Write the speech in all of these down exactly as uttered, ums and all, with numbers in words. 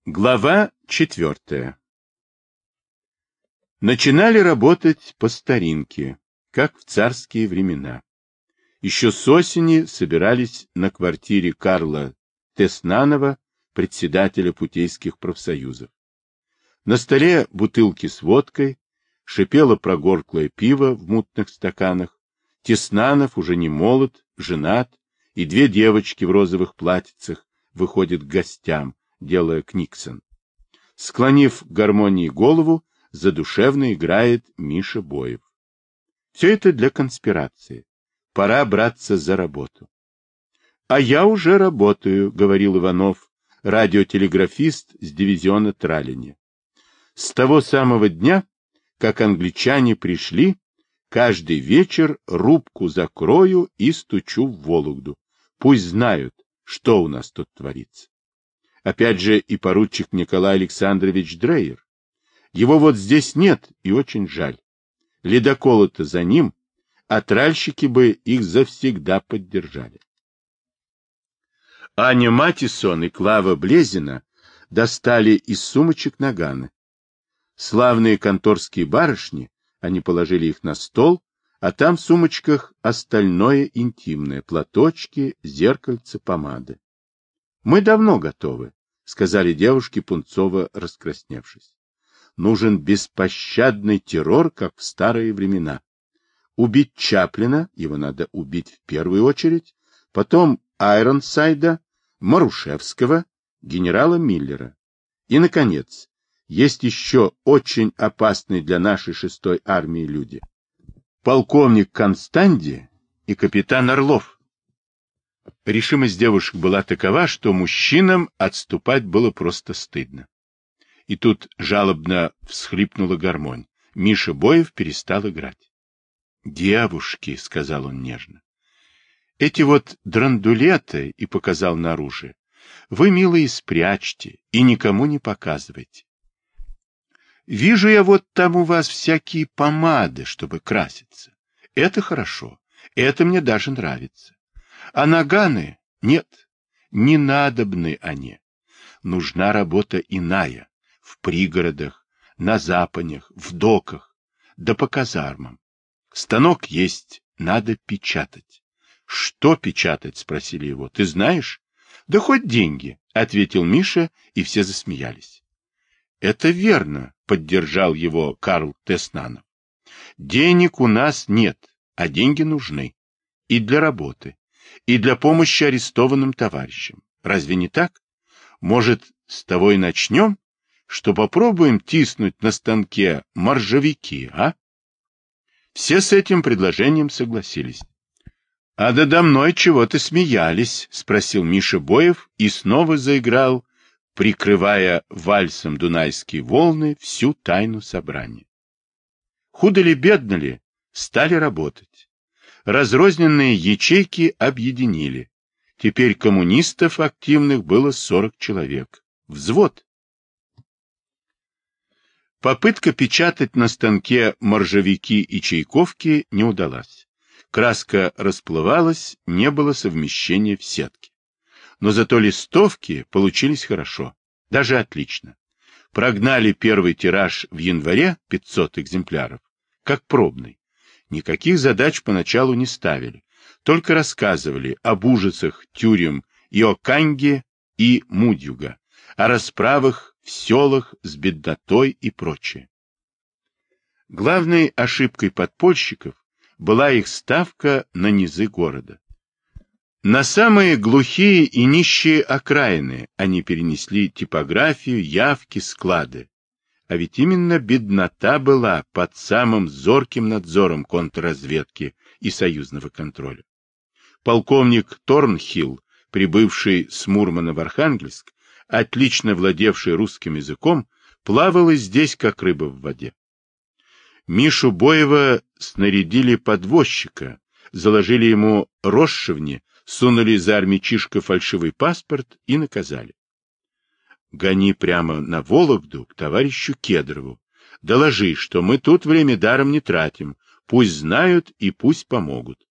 Глава четвертая. Начинали работать по старинке, как в царские времена. Еще с осени собирались на квартире Карла Теснанова, председателя путейских профсоюзов. На столе бутылки с водкой, шипело прогорклое пиво в мутных стаканах. Теснанов уже не молод, женат, и две девочки в розовых платьицах выходят к гостям, делая книксон. Склонив к гармонии голову, задушевно играет Миша Боев. Все это для конспирации. Пора браться за работу. — А я уже работаю, — говорил Иванов, радиотелеграфист с дивизиона Тралине. С того самого дня, как англичане пришли, каждый вечер рубку закрою и стучу в Вологду. Пусть знают, что у нас тут творится. Опять же и поручик Николай Александрович Дрейер. Его вот здесь нет, и очень жаль. Ледоколы-то за ним, а тральщики бы их завсегда поддержали. Аня Матисон и Клава Блезина достали из сумочек наганы. Славные конторские барышни, они положили их на стол, а там в сумочках остальное интимное, платочки, зеркальце, помады. Мы давно готовы, — сказали девушки, пунцово раскрасневшись. Нужен беспощадный террор, как в старые времена. Убить Чаплина, его надо убить в первую очередь, потом Айронсайда, Марушевского, генерала Миллера. И, наконец, есть еще очень опасные для нашей шестой армии люди. Полковник Констанди и капитан Орлов. Решимость девушек была такова, что мужчинам отступать было просто стыдно. И тут жалобно всхлипнула гармонь. Миша Боев перестал играть. — Девушки, — сказал он нежно, — эти вот драндулеты, — и показал на оружие, — вы, милые, спрячьте и никому не показывайте. Вижу я вот там у вас всякие помады, чтобы краситься. Это хорошо, это мне даже нравится. А наганы нет, не надобны они. Нужна работа иная, в пригородах, на запанях, в доках, да по казармам. Станок есть, надо печатать. Что печатать, спросили его, ты знаешь? Да хоть деньги, ответил Миша, и все засмеялись. Это верно, поддержал его Карл Теснанов. Денег у нас нет, а деньги нужны. И для работы. И для помощи арестованным товарищам. Разве не так? Может, с того и начнем, что попробуем тиснуть на станке моржовики, а? Все с этим предложением согласились. — А додо мной чего-то смеялись, — спросил Миша Боев и снова заиграл, прикрывая вальсом дунайские волны всю тайну собрания. Худо ли, бедно ли, стали работать. Разрозненные ячейки объединили. Теперь коммунистов активных было сорок человек. Взвод. Попытка печатать на станке моржовики и чайковки не удалась. Краска расплывалась, не было совмещения в сетке. Но зато листовки получились хорошо, даже отлично. Прогнали первый тираж в январе, пятьсот экземпляров, как пробный. Никаких задач поначалу не ставили, только рассказывали об ужасах тюрем Иоканги и Мудюга, о расправах в селах с беднотой и прочее. Главной ошибкой подпольщиков была их ставка на низы города. На самые глухие и нищие окраины они перенесли типографию, явки, склады. А ведь именно беднота была под самым зорким надзором контрразведки и союзного контроля. Полковник Торнхилл, прибывший с Мурмана в Архангельск, отлично владевший русским языком, плавал и здесь, как рыба в воде. Мишу Боева снарядили подвозчика, заложили ему росшивни, сунули за армячишко фальшивый паспорт и наказали. Гони прямо на Вологду к товарищу Кедрову. Доложи, что мы тут время даром не тратим. Пусть знают и пусть помогут.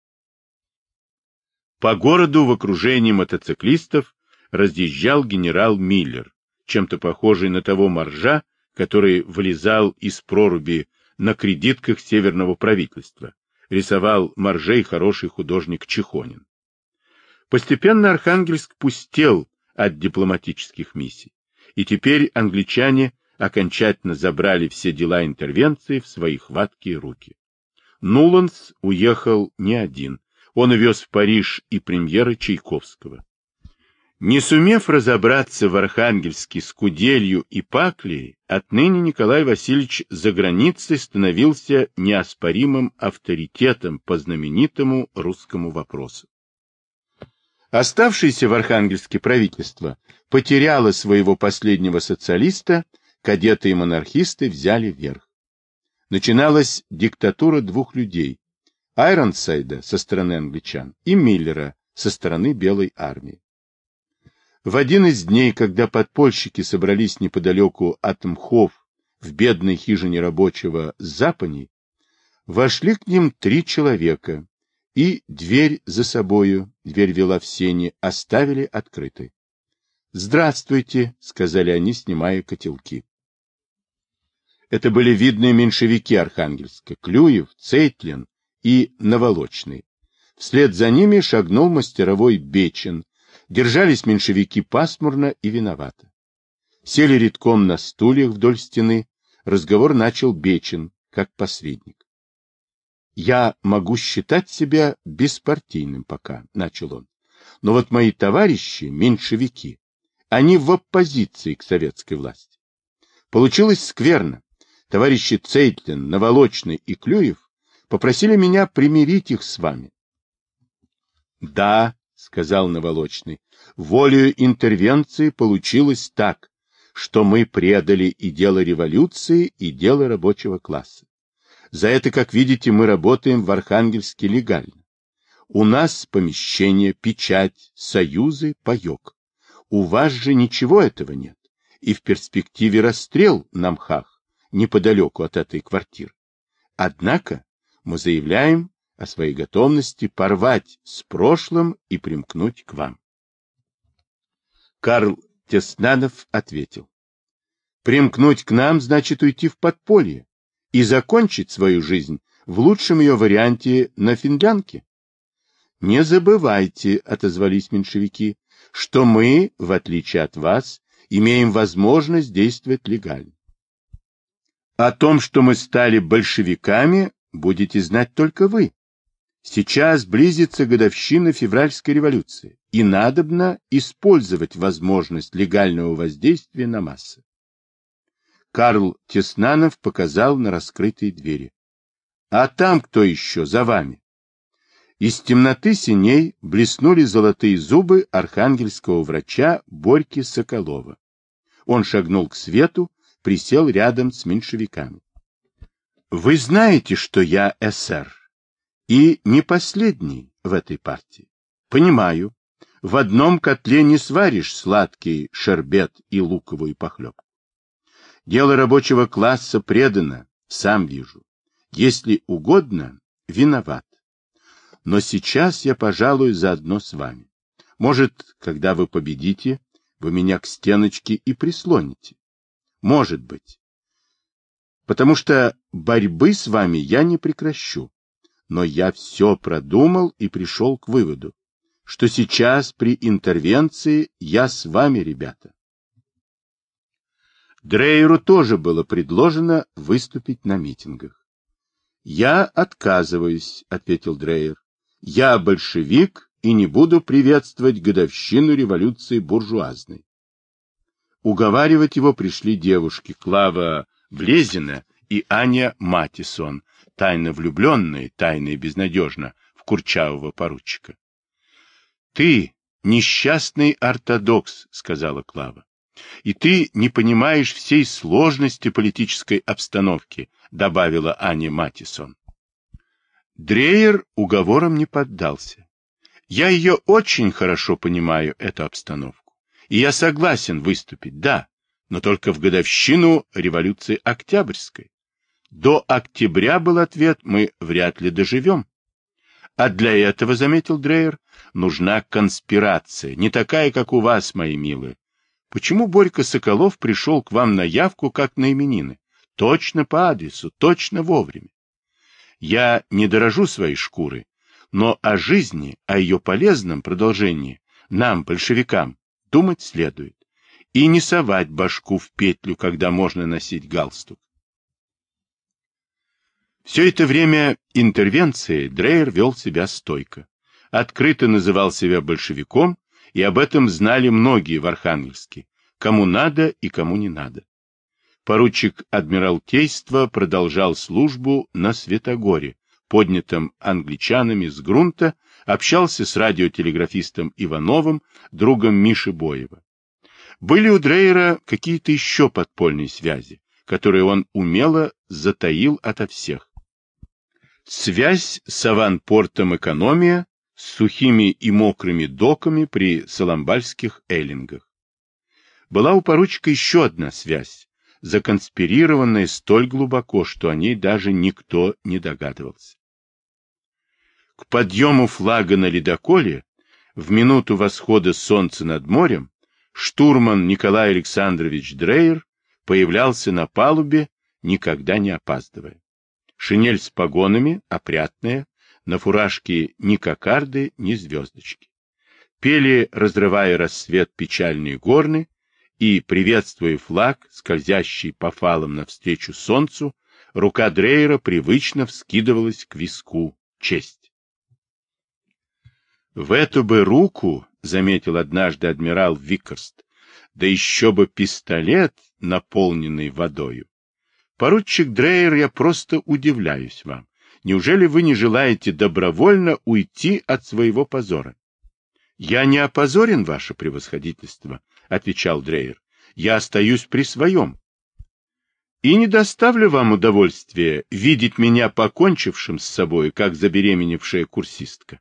По городу в окружении мотоциклистов разъезжал генерал Миллер, чем-то похожий на того моржа, который вылезал из проруби на кредитках северного правительства. Рисовал моржей хороший художник Чехонин. Постепенно Архангельск пустел от дипломатических миссий, и теперь англичане окончательно забрали все дела интервенции в свои хваткие руки. Нуландс уехал не один, он увез в Париж и премьера Чайковского. Не сумев разобраться в Архангельске с Куделью и Паклией, отныне Николай Васильевич за границей становился неоспоримым авторитетом по знаменитому русскому вопросу. Оставшееся в Архангельске правительство потеряло своего последнего социалиста, кадеты и монархисты взяли верх. Начиналась диктатура двух людей – Айронсайда со стороны англичан и Миллера со стороны Белой армии. В один из дней, когда подпольщики собрались неподалеку от Мхов в бедной хижине рабочего Запани, вошли к ним три человека, и дверь за собою, дверь вела в сени, оставили открытой. «Здравствуйте», — сказали они, снимая котелки. Это были видные меньшевики Архангельска, Клюев, Цейтлин и Наволочный. Вслед за ними шагнул мастеровой Бечин. Держались меньшевики пасмурно и виновато. Сели редком на стульях вдоль стены. Разговор начал Бечин, как посредник. «Я могу считать себя беспартийным пока», — начал он. «Но вот мои товарищи, меньшевики, они в оппозиции к советской власти. Получилось скверно. Товарищи Цейтлин, Наволочный и Клюев попросили меня примирить их с вами». «Да», — сказал Наволочный, — «волею интервенции получилось так, что мы предали и дело революции, и дело рабочего класса. За это, как видите, мы работаем в Архангельске легально. У нас помещение, печать, союзы, паек. У вас же ничего этого нет, и в перспективе расстрел на Мхах, неподалеку от этой квартиры. Однако мы заявляем о своей готовности порвать с прошлым и примкнуть к вам». Карл Теснанов ответил: «Примкнуть к нам значит уйти в подполье и закончить свою жизнь в лучшем ее варианте на Финлянке». «Не забывайте», — отозвались меньшевики, — «что мы, в отличие от вас, имеем возможность действовать легально. О том, что мы стали большевиками, будете знать только вы. Сейчас близится годовщина февральской революции, и надобно использовать возможность легального воздействия на массы». Карл Теснанов показал на раскрытые двери. «А там кто еще за вами?» Из темноты синей блеснули золотые зубы архангельского врача Борьки Соколова. Он шагнул к свету, присел рядом с меньшевиками. «Вы знаете, что я эсер, и не последний в этой партии. Понимаю, в одном котле не сваришь сладкий шербет и луковую похлебку. Дело рабочего класса предано, сам вижу. Если угодно, виноват. Но сейчас я, пожалуй, заодно с вами. Может, когда вы победите, вы меня к стеночке и прислоните. Может быть. Потому что борьбы с вами я не прекращу. Но я все продумал и пришел к выводу, что сейчас при интервенции я с вами, ребята». Дрейеру тоже было предложено выступить на митингах. «Я отказываюсь», — ответил Дрейер. «Я большевик и не буду приветствовать годовщину революции буржуазной». Уговаривать его пришли девушки Клава Блезина и Аня Матисон, тайно влюбленные, тайно и безнадежно, в курчавого поручика. «Ты несчастный ортодокс», — сказала Клава. «И ты не понимаешь всей сложности политической обстановки», — добавила Аня Матисон. Дрейер уговором не поддался. «Я ее очень хорошо понимаю, эту обстановку, и я согласен выступить, да, но только в годовщину революции Октябрьской. До октября, был ответ, мы вряд ли доживем. А для этого, заметил Дрейер, нужна конспирация, не такая, как у вас, мои милые. Почему Борька Соколов пришел к вам на явку, как на именины? Точно по адресу, точно вовремя. Я не дорожу своей шкурой, но о жизни, о ее полезном продолжении нам, большевикам, думать следует. И не совать башку в петлю, когда можно носить галстук. Все это время интервенции Дрейер вел себя стойко. Открыто называл себя большевиком, и об этом знали многие в Архангельске, кому надо и кому не надо. Поручик Адмиралтейства продолжал службу на Святогоре, поднятом англичанами с грунта, общался с радиотелеграфистом Ивановым, другом Миши Боева. Были у Дрейера какие-то еще подпольные связи, которые он умело затаил ото всех. Связь с аванпортом «Экономия», с сухими и мокрыми доками при Соломбальских эллингах. Была у поручика еще одна связь, законспирированная столь глубоко, что о ней даже никто не догадывался. К подъему флага на ледоколе, в минуту восхода солнца над морем, штурман Николай Александрович Дрейер появлялся на палубе, никогда не опаздывая. Шинель с погонами, опрятная, на фуражке ни кокарды, ни звездочки. Пели, разрывая рассвет, печальные горны, и, приветствуя флаг, скользящий по фалам навстречу солнцу, рука Дрейера привычно вскидывалась к виску. Честь. В эту бы руку, заметил однажды адмирал Виккерст, да еще бы пистолет, наполненный водою. Поручик Дрейер, я просто удивляюсь вам. Неужели вы не желаете добровольно уйти от своего позора? — Я не опозорен, ваше превосходительство, — отвечал Дрейер. — Я остаюсь при своем. И не доставлю вам удовольствия видеть меня покончившим с собой, как забеременевшая курсистка.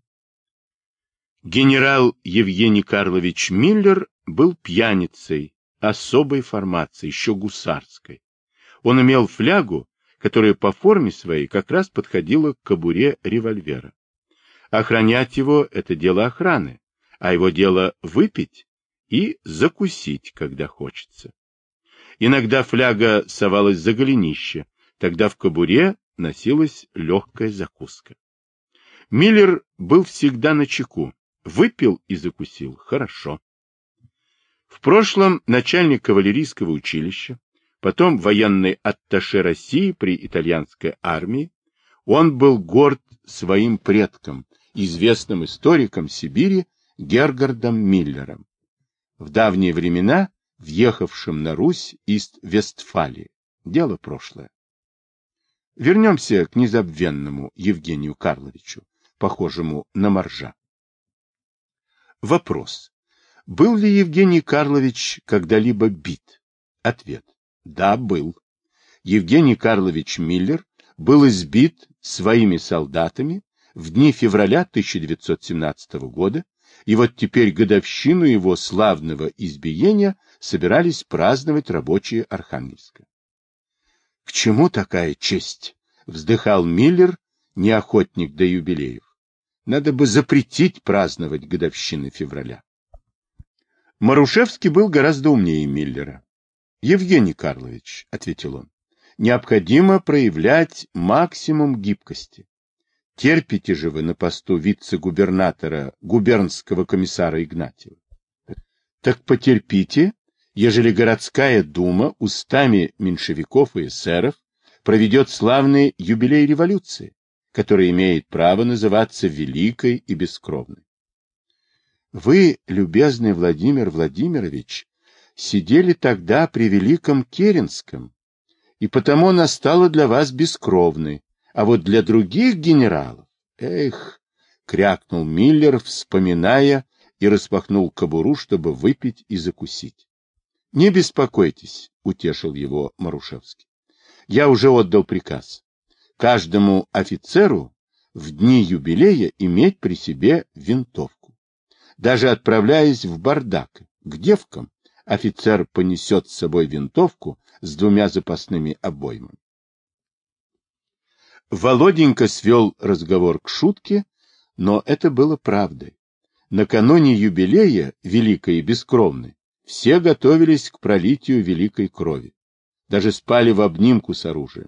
Генерал Евгений Карлович Миллер был пьяницей особой формации, еще гусарской. Он имел флягу, которая по форме своей как раз подходила к кобуре револьвера. Охранять его — это дело охраны, а его дело выпить и закусить, когда хочется. Иногда фляга совалась за голенище, тогда в кобуре носилась легкая закуска. Миллер был всегда начеку. Выпил и закусил. Хорошо. В прошлом начальник кавалерийского училища, потом военный атташе России при итальянской армии, он был горд своим предком, известным историком Сибири Гергардом Миллером, в давние времена въехавшим на Русь из Вестфалии. Дело прошлое. Вернемся к незабвенному Евгению Карловичу, похожему на моржа. Вопрос. Был ли Евгений Карлович когда-либо бит? Ответ. Да, был. Евгений Карлович Миллер был избит своими солдатами в дни февраля тысяча девятьсот семнадцатого года, и вот теперь годовщину его славного избиения собирались праздновать рабочие Архангельска. — К чему такая честь? — вздыхал Миллер, не охотник до юбилеев. Надо бы запретить праздновать годовщины февраля. Марушевский был гораздо умнее Миллера. — Евгений Карлович, — ответил он, — необходимо проявлять максимум гибкости. Терпите же вы на посту вице-губернатора губернского комиссара Игнатьева. Так потерпите, ежели городская дума устами меньшевиков и эсеров проведет славный юбилей революции, который имеет право называться великой и бескровной. Вы, любезный Владимир Владимирович, сидели тогда при великом Керенском, и потому она стала для вас бескровной, а вот для других генералов, эх, крякнул Миллер, вспоминая, и распахнул кобуру, чтобы выпить и закусить. Не беспокойтесь, утешил его Марушевский. Я уже отдал приказ. Каждому офицеру в дни юбилея иметь при себе винтовку. Даже отправляясь в бардак к девкам, офицер понесет с собой винтовку с двумя запасными обоймами. Володенька свел разговор к шутке, но это было правдой. Накануне юбилея, великой и бескровной, Все готовились к пролитию великой крови. Даже спали в обнимку с оружием.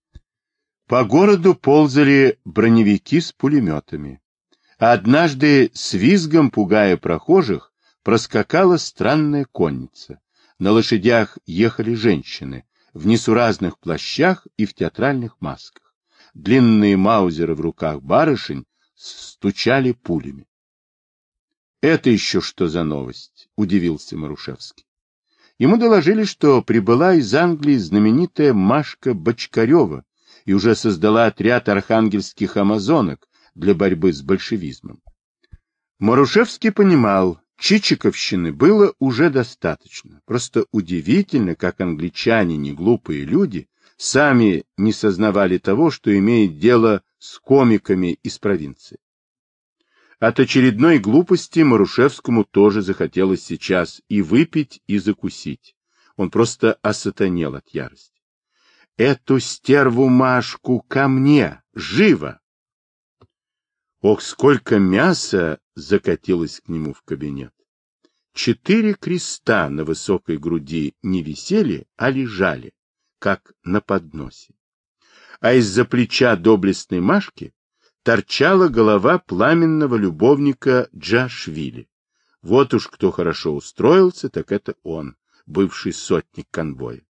По городу ползали броневики с пулеметами. А однажды, с визгом пугая прохожих, проскакала странная конница. На лошадях ехали женщины, в несуразных плащах и в театральных масках. Длинные маузеры в руках барышень стучали пулями. — Это еще что за новость? — удивился Марушевский. Ему доложили, что прибыла из Англии знаменитая Машка Бочкарева и уже создала отряд архангельских амазонок для борьбы с большевизмом. Марушевский понимал, чичиковщины было уже достаточно. Просто удивительно, как англичане, не глупые люди, сами не сознавали того, что имеет дело с комиками из провинции. От очередной глупости Марушевскому тоже захотелось сейчас и выпить, и закусить. Он просто осатанел от ярости. «Эту стерву Машку ко мне! Живо!» Ох, сколько мяса закатилось к нему в кабинет! Четыре креста на высокой груди не висели, а лежали, как на подносе. А из-за плеча доблестной Машки торчала голова пламенного любовника Джашвили. Вот уж кто хорошо устроился, так это он, бывший сотник конвоя.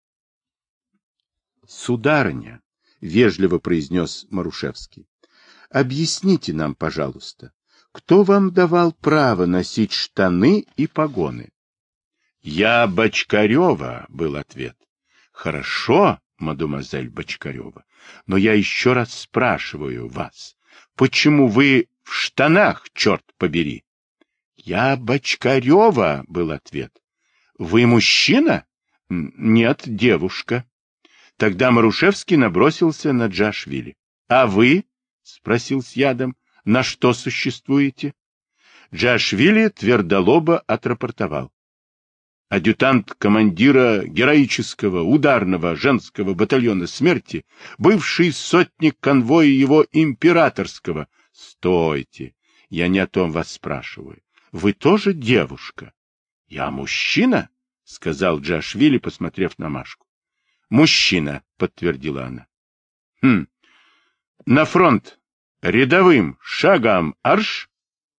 — Сударыня, — вежливо произнес Марушевский, — объясните нам, пожалуйста, кто вам давал право носить штаны и погоны? — Я Бочкарева, — был ответ. — Хорошо, мадемуазель Бочкарева, но я еще раз спрашиваю вас, почему вы в штанах, черт побери? — Я Бочкарева, — был ответ. — Вы мужчина? — Нет, девушка. Тогда Марушевский набросился на Джашвили. — А вы? — спросил с ядом. — На что существуете? Джашвили твердолобо отрапортовал. Адъютант командира героического ударного женского батальона смерти, бывший сотник конвоя его императорского. — Стойте, я не о том вас спрашиваю. Вы тоже девушка? — Я мужчина, — сказал Джашвили, посмотрев на Машку. — Мужчина, — подтвердила она. — Хм, на фронт, рядовым, шагом, арш.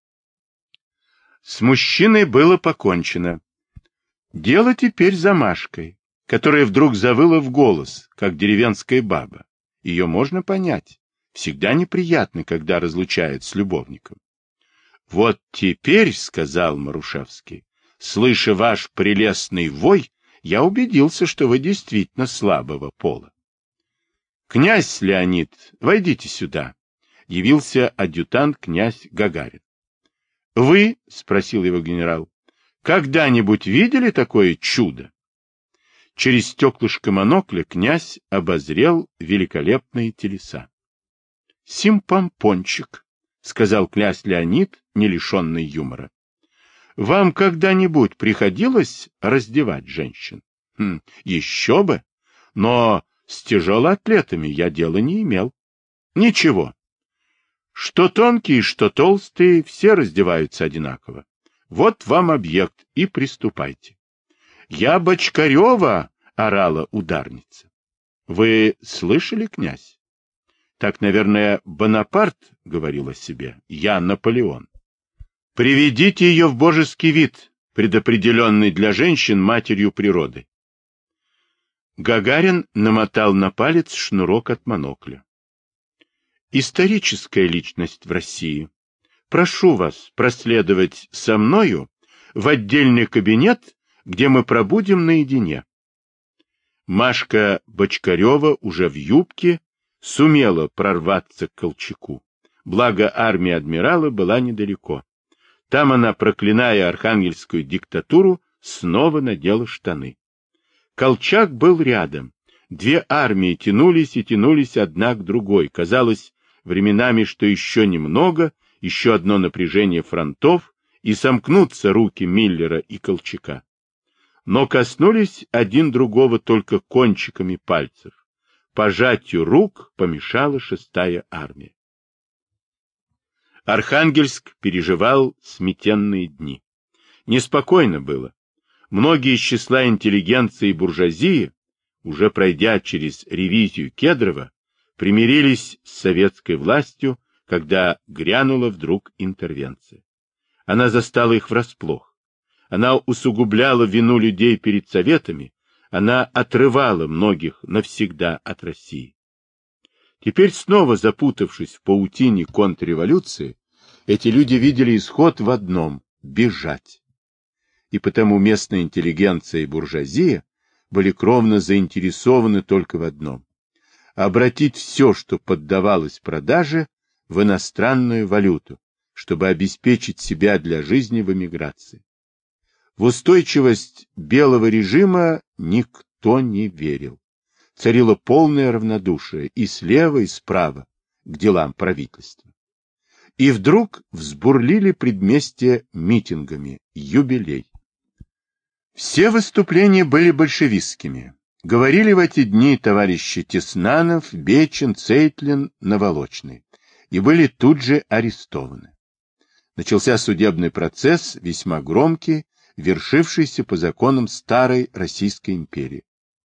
С мужчиной было покончено. Дело теперь за Машкой, которая вдруг завыла в голос, как деревенская баба. Ее можно понять. Всегда неприятно, когда разлучают с любовником. — Вот теперь, — сказал Марушевский, — слыша ваш прелестный вой, я убедился, что вы действительно слабого пола. — Князь Леонид, войдите сюда, — явился адъютант князь Гагарин. — Вы, — спросил его генерал, — когда-нибудь видели такое чудо? Через стеклышко монокля князь обозрел великолепные телеса. — Симпомпончик, — сказал князь Леонид, не лишенный юмора. Вам когда-нибудь приходилось раздевать женщин? Хм, еще бы. Но с тяжелоатлетами я дела не имел. Ничего. Что тонкие, что толстые, все раздеваются одинаково. Вот вам объект, и приступайте. Я Бочкарева, орала ударница. Вы слышали, князь? Так, наверное, Бонапарт говорил о себе. Я Наполеон. Приведите ее в божеский вид, предопределенный для женщин матерью природы. Гагарин намотал на палец шнурок от монокля. Историческая личность в России. Прошу вас проследовать со мною в отдельный кабинет, где мы пробудем наедине. Машка Бочкарева уже в юбке сумела прорваться к Колчаку. Благо армия адмирала была недалеко. Там она, проклиная архангельскую диктатуру, снова надела штаны. Колчак был рядом. Две армии тянулись и тянулись одна к другой. Казалось временами, что еще немного, еще одно напряжение фронтов, и сомкнутся руки Миллера и Колчака. Но коснулись один другого только кончиками пальцев. Пожатию рук помешала шестая армия. Архангельск переживал сметенные дни. Неспокойно было. Многие из числа интеллигенции и буржуазии, уже пройдя через ревизию Кедрова, примирились с советской властью, когда грянула вдруг интервенция. Она застала их врасплох. Она усугубляла вину людей перед советами, она отрывала многих навсегда от России. Теперь, снова запутавшись в паутине контрреволюции, эти люди видели исход в одном – бежать. И потому местная интеллигенция и буржуазия были кровно заинтересованы только в одном – обратить все, что поддавалось продаже, в иностранную валюту, чтобы обеспечить себя для жизни в эмиграции. В устойчивость белого режима никто не верил. Царило полное равнодушие и слева, и справа к делам правительства. И вдруг взбурлили предместья митингами, юбилей. Все выступления были большевистскими. Говорили в эти дни товарищи Теснанов, Бечин, Цейтлин, Наволочный, и были тут же арестованы. Начался судебный процесс, весьма громкий, вершившийся по законам старой Российской империи.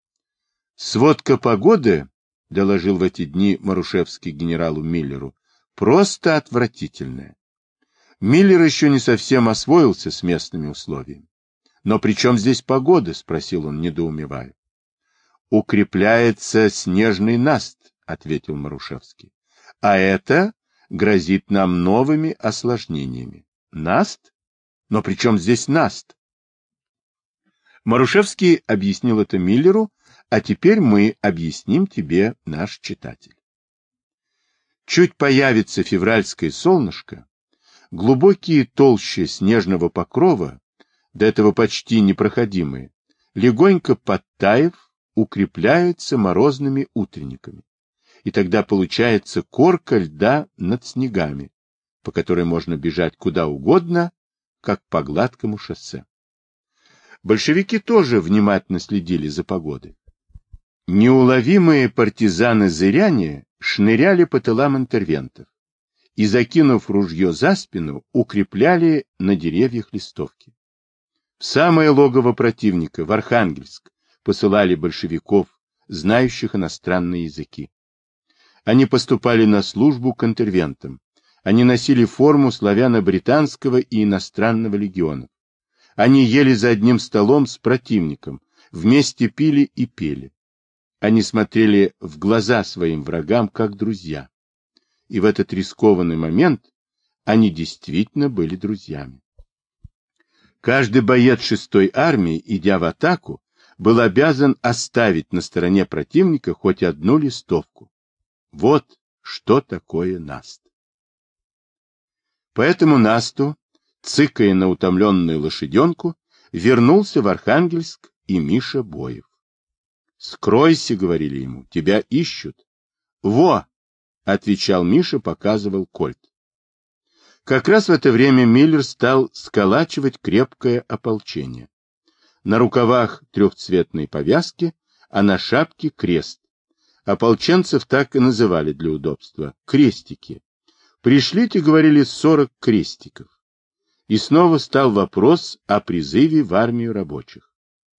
«Сводка погоды», — доложил в эти дни Марушевский генералу Миллеру, — «просто отвратительная». Миллер еще не совсем освоился с местными условиями. «Но при чем здесь погода?» — спросил он, недоумевая. «Укрепляется снежный наст», — ответил Марушевский. «А это грозит нам новыми осложнениями». «Наст? Но при чем здесь наст?» Марушевский объяснил это Миллеру, а теперь мы объясним тебе, наш читатель. Чуть появится февральское солнышко, глубокие толщи снежного покрова, до этого почти непроходимые, легонько подтаив, укрепляются морозными утренниками. И тогда получается корка льда над снегами, по которой можно бежать куда угодно, как по гладкому шоссе. Большевики тоже внимательно следили за погодой. Неуловимые партизаны-зыряне шныряли по тылам интервентов и, закинув ружье за спину, укрепляли на деревьях листовки. В самое логово противника, в Архангельск, посылали большевиков, знающих иностранные языки. Они поступали на службу к интервентам. Они носили форму славяно-британского и иностранного легионов. Они ели за одним столом с противником, вместе пили и пели. Они смотрели в глаза своим врагам, как друзья. И в этот рискованный момент они действительно были друзьями. Каждый боец шестой армии, идя в атаку, был обязан оставить на стороне противника хоть одну листовку. Вот что такое наст. Поэтому насту, цыкая на утомленную лошаденку, вернулся в Архангельск и Миша Боев. «Скройся», — говорили ему, — «тебя ищут». «Во!» — отвечал Миша, показывал кольт. Как раз в это время Миллер стал сколачивать крепкое ополчение. На рукавах трехцветные повязки, а на шапке крест. Ополченцев так и называли для удобства — крестики. «Пришлите», — говорили, — «сорок крестиков». И снова стал вопрос о призыве в армию рабочих.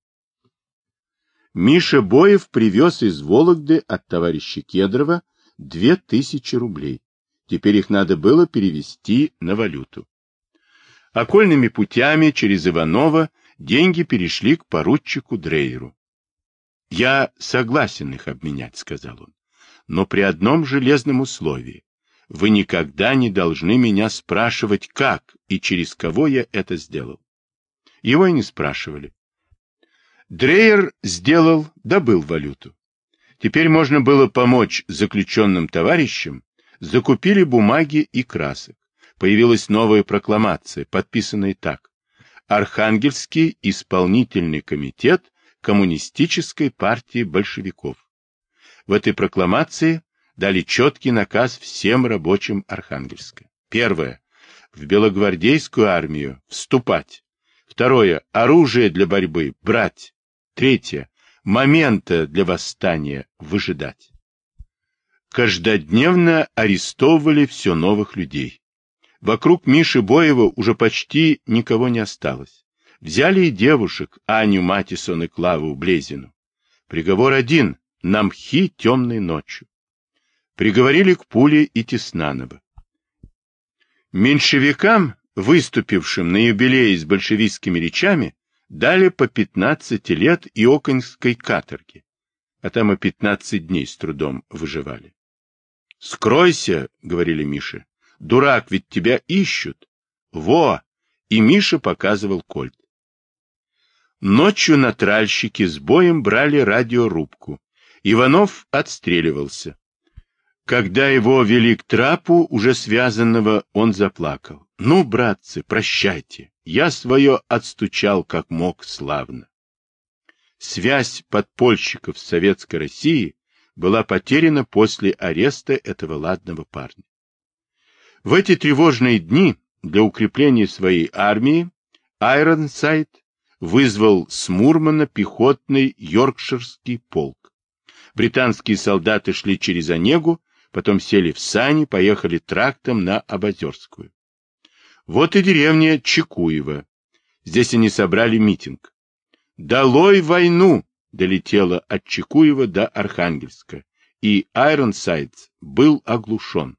Миша Боев привез из Вологды от товарища Кедрова две тысячи рублей. Теперь их надо было перевести на валюту. Окольными путями через Иванова деньги перешли к поручику Дрейеру. «Я согласен их обменять», — сказал он, — «но при одном железном условии. Вы никогда не должны меня спрашивать, как и через кого я это сделал». Его и не спрашивали. Дрейер сделал, добыл валюту. Теперь можно было помочь заключенным товарищам, закупили бумаги и красок. Появилась новая прокламация, подписанная так: Архангельский исполнительный комитет Коммунистической партии большевиков. В этой прокламации дали четкий наказ всем рабочим Архангельска. Первое. В белогвардейскую армию вступать. Второе. Оружие для борьбы брать. Третье. Момента для восстания выжидать. Каждодневно арестовывали все новых людей. Вокруг Миши Боева уже почти никого не осталось. Взяли и девушек, Аню Матисон и Клаву Блезину. Приговор один — на мхи темной ночью. Приговорили к пуле и Теснанова. Меньшевикам, выступившим на юбилее с большевистскими речами, дали по пятнадцать лет иокинской каторги, а там и пятнадцать дней с трудом выживали. — Скройся, — говорили Мише, — дурак, ведь тебя ищут. Во! И Миша показывал кольт. Ночью на тральщике с боем брали радиорубку. Иванов отстреливался. Когда его вели к трапу, уже связанного, он заплакал. — Ну, братцы, прощайте, я свое отстучал как мог славно. Связь подпольщиков с Советской Россией была потеряна после ареста этого ладного парня. В эти тревожные дни для укрепления своей армии Айронсайд вызвал с Мурмана пехотный йоркширский полк. Британские солдаты шли через Онегу, потом сели в сани, поехали трактом на Обозерскую. Вот и деревня Чекуево. Здесь они собрали митинг. «Долой войну!» долетело от Чекуева до Архангельска, и Айронсайд был оглушен.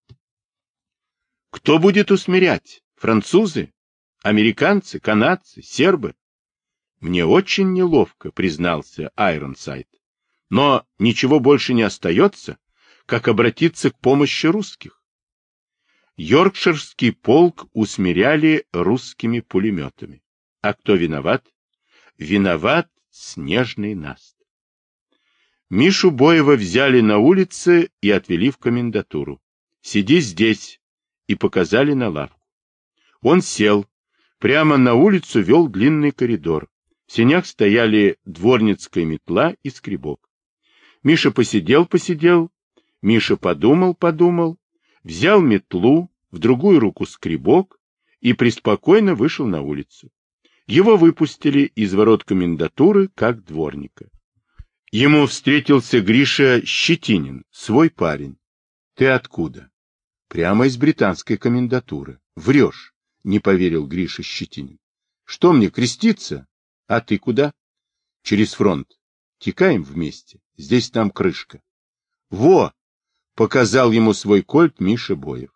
Кто будет усмирять? Французы? Американцы? Канадцы? Сербы? Мне очень неловко, признался Айронсайд. Но ничего больше не остается, как обратиться к помощи русских. Йоркширский полк усмиряли русскими пулеметами. А кто виноват? Виноват снежный наст. Мишу Боева взяли на улице и отвели в комендатуру. Сиди здесь, и показали на лавку. Он сел, прямо на улицу вел длинный коридор. В сенях стояли дворницкая метла и скребок. Миша посидел-посидел, Миша подумал-подумал, взял метлу, в другую руку скребок и преспокойно вышел на улицу. Его выпустили из ворот комендатуры как дворника. Ему встретился Гриша Щетинин, свой парень. — Ты откуда? — Прямо из британской комендатуры. — Врешь, — не поверил Гриша Щетинин. — Что мне, креститься? А ты куда? — Через фронт. Текаем вместе. Здесь там крышка. — Во! — показал ему свой кольт Миша Боев.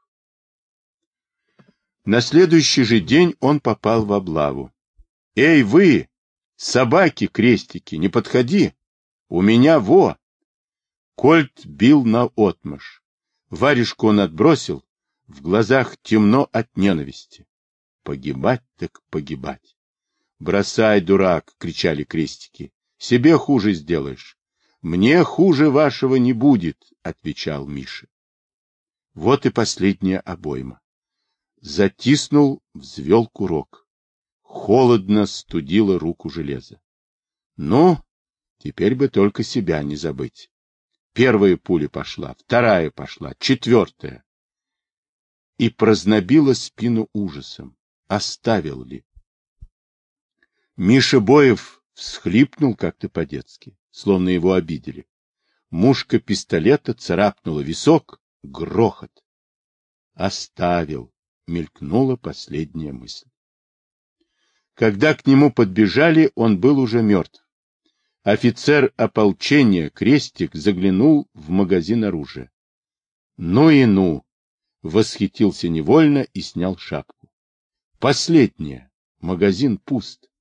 На следующий же день он попал в облаву. — Эй, вы, собаки-крестики, не подходи! У меня во! Кольт бил наотмашь. Варежку он отбросил, в глазах темно от ненависти. Погибать так погибать. — Бросай, дурак! — кричали крестики. — Себе хуже сделаешь. — Мне хуже вашего не будет, — отвечал Миша. Вот и последняя обойма. Затиснул, взвел курок. Холодно студило руку железо. Ну, теперь бы только себя не забыть. Первая пуля пошла, вторая пошла, четвертая. И прознобила спину ужасом. Оставил ли? Миша Боев всхлипнул как-то по-детски, словно его обидели. Мушка пистолета царапнула висок, грохот. Оставил, мелькнула последняя мысль. Когда к нему подбежали, он был уже мертв. Офицер ополчения, крестик, заглянул в магазин оружия. Ну и ну! Восхитился невольно и снял шапку. Последняя. Магазин пуст.